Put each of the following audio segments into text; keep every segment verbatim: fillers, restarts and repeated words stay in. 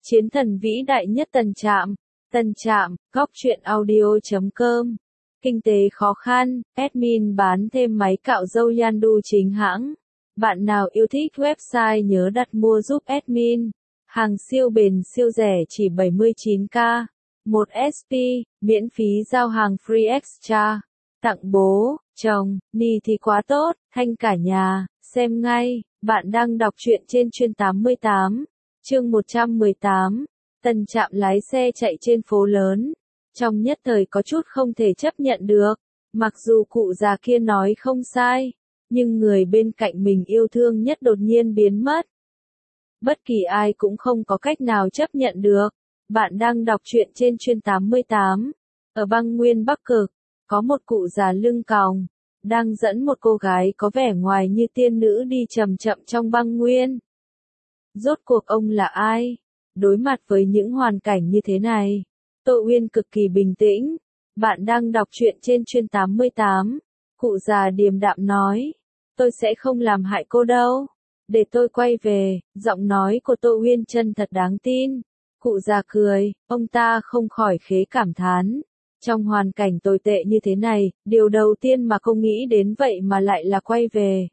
Chiến thần vĩ đại nhất Tân Trạm. Tân Trạm, góc truyện audio chấm com. Kinh tế khó khăn, admin bán thêm máy cạo râu Yandu chính hãng. Bạn nào yêu thích website nhớ đặt mua giúp admin. Hàng siêu bền siêu rẻ chỉ bảy mươi chín k. một ét pê, miễn phí giao hàng free extra. Tặng bố, chồng, ni thì quá tốt, thanh cả nhà, xem ngay. Bạn đang đọc truyện trên chuyên tám mươi tám. Chương một trăm mười tám, Tân Trạm lái xe chạy trên phố lớn. Trong nhất thời có chút không thể chấp nhận được. Mặc dù cụ già kia nói không sai, nhưng người bên cạnh mình yêu thương nhất đột nhiên biến mất. Bất kỳ ai cũng không có cách nào chấp nhận được. Bạn đang đọc truyện trên chuyên tám mươi tám. Ở băng nguyên Bắc Cực, có một cụ già lưng còng, đang dẫn một cô gái có vẻ ngoài như tiên nữ đi chậm chậm trong băng nguyên. Rốt cuộc ông là ai? Đối mặt với những hoàn cảnh như thế này, Tô Uyên cực kỳ bình tĩnh. Bạn đang đọc truyện trên chuyên tám mươi tám. Cụ già điềm đạm nói, tôi sẽ không làm hại cô đâu. Để tôi quay về. Giọng nói của Tô Uyên chân thật đáng tin. Cụ già cười, ông ta không khỏi khế cảm thán. Trong hoàn cảnh tồi tệ như thế này, điều đầu tiên mà cô nghĩ đến vậy mà lại là quay về.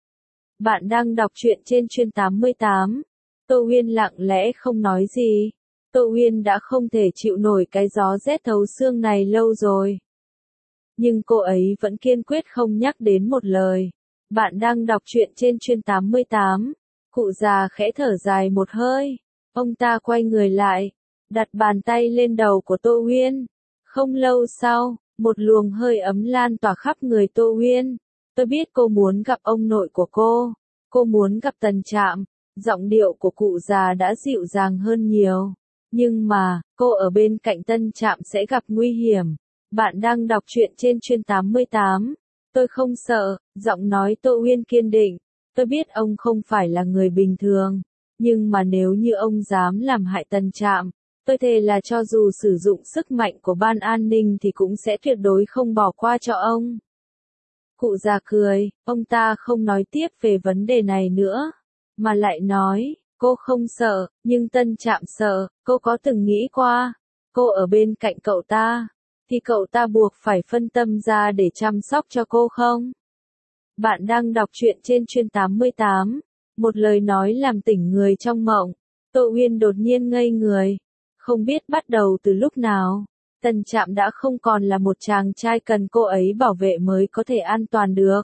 Bạn đang đọc truyện trên chuyên tám mươi tám. Tô Uyên lặng lẽ không nói gì. Tô Uyên đã không thể chịu nổi cái gió rét thấu xương này lâu rồi. Nhưng cô ấy vẫn kiên quyết không nhắc đến một lời. Bạn đang đọc truyện trên chuyên tám mươi tám. Cụ già khẽ thở dài một hơi. Ông ta quay người lại, đặt bàn tay lên đầu của Tô Uyên. Không lâu sau, một luồng hơi ấm lan tỏa khắp người Tô Uyên. Tôi biết cô muốn gặp ông nội của cô. Cô muốn gặp Tân Trạm. Giọng điệu của cụ già đã dịu dàng hơn nhiều. Nhưng mà, cô ở bên cạnh Tân Trạm sẽ gặp nguy hiểm. Bạn đang đọc truyện trên chuyên tám mươi tám. Tôi không sợ, giọng nói Tô Uyên kiên định. Tôi biết ông không phải là người bình thường. Nhưng mà nếu như ông dám làm hại Tân Trạm, tôi thề là cho dù sử dụng sức mạnh của ban an ninh thì cũng sẽ tuyệt đối không bỏ qua cho ông. Cụ già cười, ông ta không nói tiếp về vấn đề này nữa, mà lại nói, cô không sợ, nhưng Tân Trạm sợ. Cô có từng nghĩ qua, cô ở bên cạnh cậu ta, thì cậu ta buộc phải phân tâm ra để chăm sóc cho cô không? Bạn đang đọc truyện trên chuyên tám mươi tám. Một lời nói làm tỉnh người trong mộng. Tô Uyên đột nhiên ngây người. Không biết bắt đầu từ lúc nào, Tân Trạm đã không còn là một chàng trai cần cô ấy bảo vệ mới có thể an toàn được.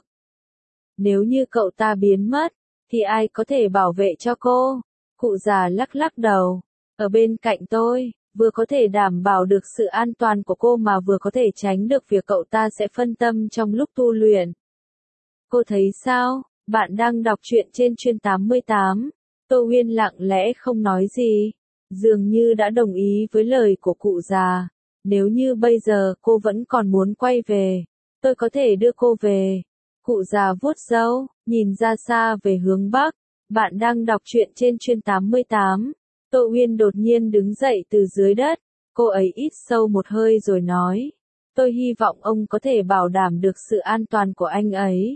Nếu như cậu ta biến mất, thì ai có thể bảo vệ cho cô? Cụ già lắc lắc đầu. Ở bên cạnh tôi, vừa có thể đảm bảo được sự an toàn của cô mà vừa có thể tránh được việc cậu ta sẽ phân tâm trong lúc tu luyện. Cô thấy sao? Bạn đang đọc truyện trên chuyên tám mươi tám. Tô Uyên lặng lẽ không nói gì. Dường như đã đồng ý với lời của cụ già. Nếu như bây giờ cô vẫn còn muốn quay về, tôi có thể đưa cô về. Cụ già vuốt râu, nhìn ra xa về hướng Bắc. Bạn đang đọc truyện trên chuyên tám mươi tám. Tô Uyên đột nhiên đứng dậy từ dưới đất. Cô ấy hít sâu một hơi rồi nói. Tôi hy vọng ông có thể bảo đảm được sự an toàn của anh ấy.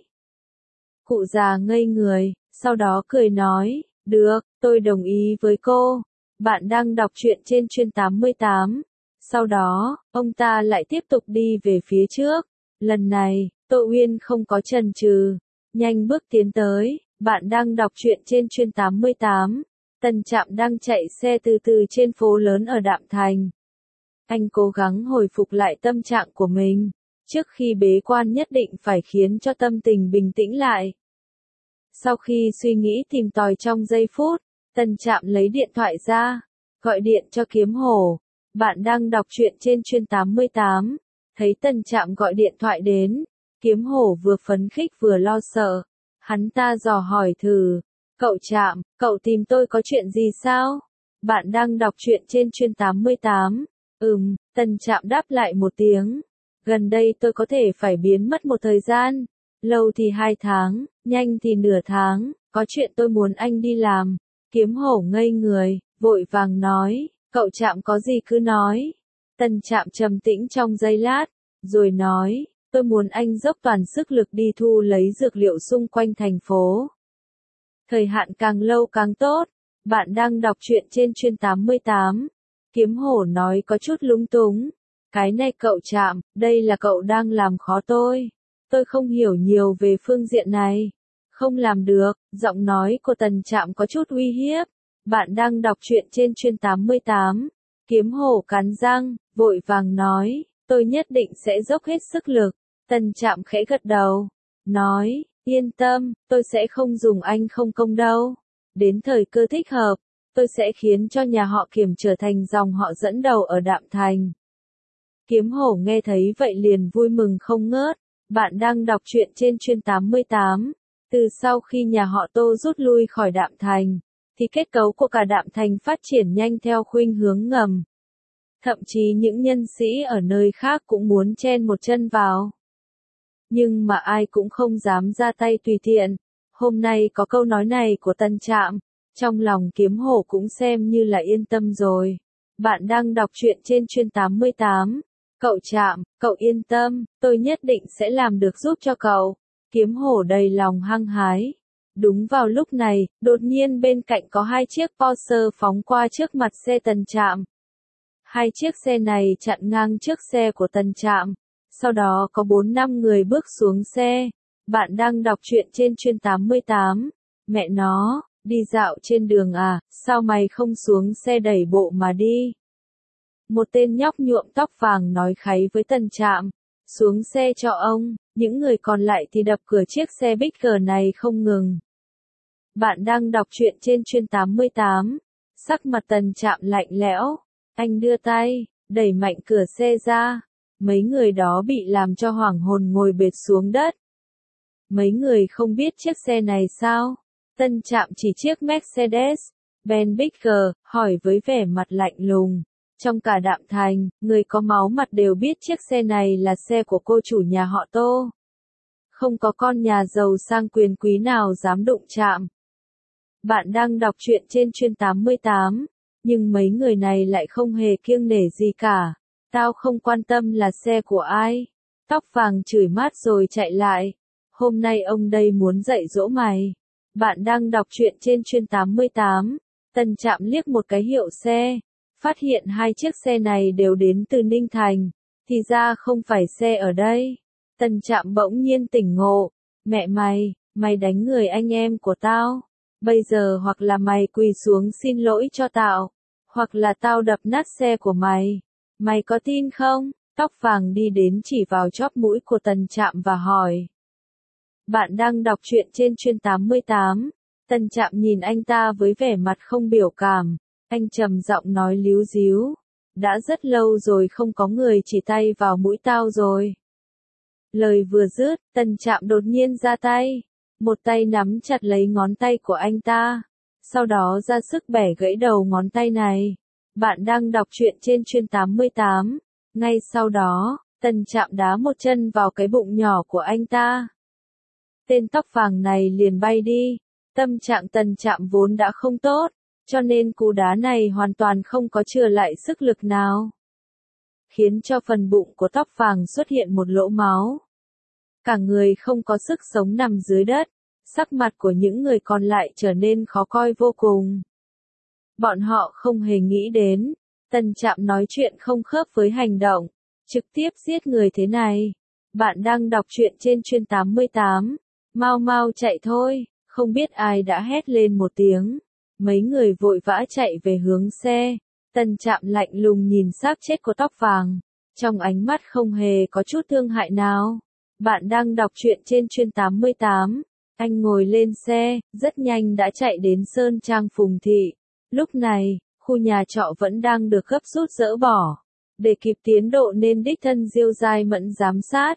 Cụ già ngây người, sau đó cười nói. Được, tôi đồng ý với cô. Bạn đang đọc truyện trên chuyên tám mươi tám. Sau đó, ông ta lại tiếp tục đi về phía trước. Lần này, Tô Uyên không có chần chừ, nhanh bước tiến tới. Bạn đang đọc truyện trên chuyên tám mươi tám. Tân Trạm đang chạy xe từ từ trên phố lớn ở Đạm Thành. Anh cố gắng hồi phục lại tâm trạng của mình. Trước khi bế quan nhất định phải khiến cho tâm tình bình tĩnh lại. Sau khi suy nghĩ tìm tòi trong giây phút, Tân Trạm lấy điện thoại ra, gọi điện cho Kiếm Hổ. Bạn đang đọc truyện trên chuyên tám mươi tám. Thấy Tân Trạm gọi điện thoại đến, Kiếm Hổ vừa phấn khích vừa lo sợ. Hắn ta dò hỏi thử, cậu Trạm, cậu tìm tôi có chuyện gì sao? Bạn đang đọc truyện trên chuyên tám mươi tám. Ừm, Tân Trạm đáp lại một tiếng. Gần đây tôi có thể phải biến mất một thời gian. Lâu thì hai tháng, nhanh thì nửa tháng, có chuyện tôi muốn anh đi làm. Kiếm Hổ ngây người, vội vàng nói, cậu Trạm có gì cứ nói. Tân Trạm trầm tĩnh trong giây lát, rồi nói, tôi muốn anh dốc toàn sức lực đi thu lấy dược liệu xung quanh thành phố. Thời hạn càng lâu càng tốt, Bạn đang đọc truyện trên chuyên tám mươi tám. Kiếm hổ nói có chút lúng túng. Cái này cậu Trạm, đây là cậu đang làm khó tôi. Tôi không hiểu nhiều về phương diện này. Không làm được, giọng nói của Tần Trạm có chút uy hiếp. Bạn đang đọc truyện trên chuyên tám mươi tám. Kiếm hổ cắn răng, vội vàng nói, tôi nhất định sẽ dốc hết sức lực. Tần Trạm khẽ gật đầu, nói, yên tâm, tôi sẽ không dùng anh không công đâu. Đến thời cơ thích hợp, tôi sẽ khiến cho nhà họ Kiểm trở thành dòng họ dẫn đầu ở Đạm Thành. Kiếm hổ nghe thấy vậy liền vui mừng không ngớt. Bạn đang đọc truyện trên chuyên tám mươi tám. Từ sau khi nhà họ Tô rút lui khỏi Đạm Thành, thì kết cấu của cả Đạm Thành phát triển nhanh theo khuynh hướng ngầm. Thậm chí những nhân sĩ ở nơi khác cũng muốn chen một chân vào. Nhưng mà ai cũng không dám ra tay tùy tiện. Hôm nay có câu nói này của Tần Trạm, trong lòng kiếm hổ cũng xem như là yên tâm rồi. Bạn đang đọc truyện trên chuyên tám mươi tám. Cậu Trạm, cậu yên tâm, tôi nhất định sẽ làm được giúp cho cậu. Kiếm hổ đầy lòng hăng hái. Đúng vào lúc này, đột nhiên bên cạnh có hai chiếc Porsche phóng qua trước mặt xe Tần Trạm. Hai chiếc xe này chặn ngang trước xe của Tần Trạm. Sau đó có bốn năm người bước xuống xe. Bạn đang đọc truyện trên chuyên tám mươi tám. Mẹ nó, đi dạo trên đường à, sao mày không xuống xe đẩy bộ mà đi? Một tên nhóc nhuộm tóc vàng nói kháy với Tần Trạm. Xuống xe cho ông, những người còn lại thì đập cửa chiếc xe Big G này không ngừng. Bạn đang đọc truyện trên chuyên tám mươi tám. Sắc mặt Tần Trạm lạnh lẽo. Anh đưa tay, đẩy mạnh cửa xe ra. Mấy người đó bị làm cho hoảng hồn ngồi bệt xuống đất. Mấy người không biết chiếc xe này sao? Tần Trạm chỉ chiếc Mercedes-Benz Big G, hỏi với vẻ mặt lạnh lùng. Trong cả Đạm Thành, người có máu mặt đều biết chiếc xe này là xe của cô chủ nhà họ Tô. Không có con nhà giàu sang quyền quý nào dám đụng chạm. Bạn đang đọc truyện trên chuyên tám mươi tám, nhưng mấy người này lại không hề kiêng nể gì cả. Tao không quan tâm là xe của ai. Tóc vàng chửi mát rồi chạy lại. Hôm nay ông đây muốn dạy dỗ mày. Bạn đang đọc truyện trên chuyên tám mươi tám. Tần Trạm liếc một cái hiệu xe. Phát hiện hai chiếc xe này đều đến từ Ninh Thành. Thì ra không phải xe ở đây. Tần Trạm bỗng nhiên tỉnh ngộ. Mẹ mày, mày đánh người anh em của tao. Bây giờ hoặc là mày quỳ xuống xin lỗi cho tao. Hoặc là tao đập nát xe của mày. Mày có tin không? Tóc vàng đi đến chỉ vào chóp mũi của Tần Trạm và hỏi. Bạn đang đọc truyện trên chuyên tám mươi tám. Tần Trạm nhìn anh ta với vẻ mặt không biểu cảm. Anh trầm giọng nói líu díu. Đã rất lâu rồi không có người chỉ tay vào mũi tao rồi. Lời vừa dứt, Tần Trạm đột nhiên ra tay. Một tay nắm chặt lấy ngón tay của anh ta. Sau đó ra sức bẻ gãy đầu ngón tay này. Bạn đang đọc truyện trên chuyên tám mươi tám. Ngay sau đó, Tần Trạm đá một chân vào cái bụng nhỏ của anh ta. Tên tóc vàng này liền bay đi. Tâm trạng Tần Trạm vốn đã không tốt, cho nên cú đá này hoàn toàn không có chừa lại sức lực nào. Khiến cho phần bụng của tóc vàng xuất hiện một lỗ máu. Cả người không có sức sống nằm dưới đất. Sắc mặt của những người còn lại trở nên khó coi vô cùng. Bọn họ không hề nghĩ đến. Tần Trạm nói chuyện không khớp với hành động. Trực tiếp giết người thế này. Bạn đang đọc truyện trên chuyên tám mươi tám. Mau mau chạy thôi. Không biết ai đã hét lên một tiếng. Mấy người vội vã chạy về hướng xe. Tần Trạm lạnh lùng nhìn xác chết của tóc vàng. Trong ánh mắt không hề có chút thương hại nào. Bạn đang đọc truyện trên chuyên tám mươi tám. Anh ngồi lên xe, rất nhanh đã chạy đến Sơn Trang Phùng Thị. Lúc này, khu nhà trọ vẫn đang được gấp rút dỡ bỏ. Để kịp tiến độ nên đích thân Diêu Giai Mẫn giám sát.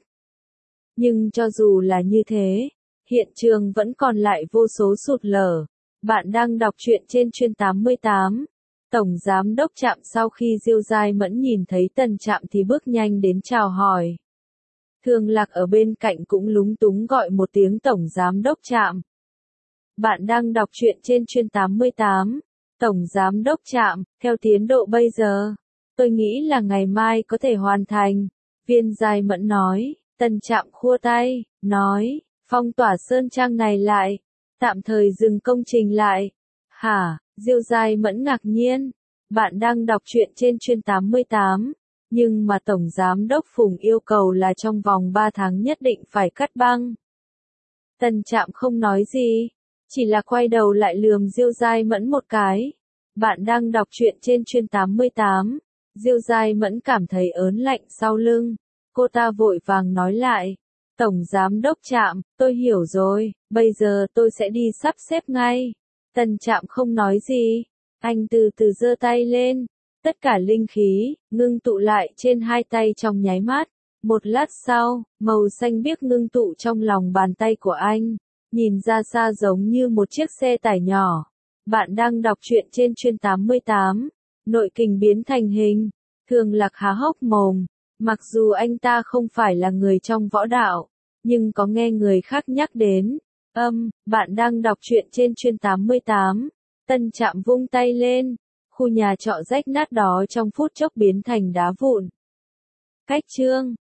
Nhưng cho dù là như thế, hiện trường vẫn còn lại vô số sụt lở. Bạn đang đọc truyện trên chuyên tám mươi tám. Tổng Giám Đốc Trạm sau khi Diêu Giai Mẫn nhìn thấy Tần Trạm thì bước nhanh đến chào hỏi. Thường Lạc ở bên cạnh cũng lúng túng gọi một tiếng Tổng Giám Đốc Trạm. Bạn đang đọc truyện trên chuyên tám mươi tám. Tổng Giám Đốc Trạm, theo tiến độ bây giờ, tôi nghĩ là ngày mai có thể hoàn thành. Viên Giai Mẫn nói. Tần Trạm khua tay, nói, phong tỏa Sơn Trang này lại. Tạm thời dừng công trình lại. Hả, Diêu Giai Mẫn ngạc nhiên. Bạn đang đọc truyện trên chuyên tám mươi tám. Nhưng mà Tổng Giám đốc Phùng yêu cầu là trong vòng ba tháng nhất định phải cắt băng. Tân Trạm không nói gì. Chỉ là quay đầu lại lườm Diêu Giai Mẫn một cái. Bạn đang đọc truyện trên chuyên tám mươi tám. Diêu Giai Mẫn cảm thấy ớn lạnh sau lưng. Cô ta vội vàng nói lại. Tổng Giám đốc Trạm, tôi hiểu rồi, bây giờ tôi sẽ đi sắp xếp ngay. Tân Trạm không nói gì. Anh từ từ giơ tay lên. Tất cả linh khí, ngưng tụ lại trên hai tay trong nháy mắt. Một lát sau, màu xanh biếc ngưng tụ trong lòng bàn tay của anh. Nhìn ra xa giống như một chiếc xe tải nhỏ. Bạn đang đọc truyện trên chuyên tám mươi tám. Nội kình biến thành hình. Thường Lạc há hốc mồm. Mặc dù anh ta không phải là người trong võ đạo, nhưng có nghe người khác nhắc đến. Âm, bạn đang đọc truyện trên chuyên tám mươi tám. Tân Trạm vung tay lên. Khu nhà trọ rách nát đó trong phút chốc biến thành đá vụn. Cách chương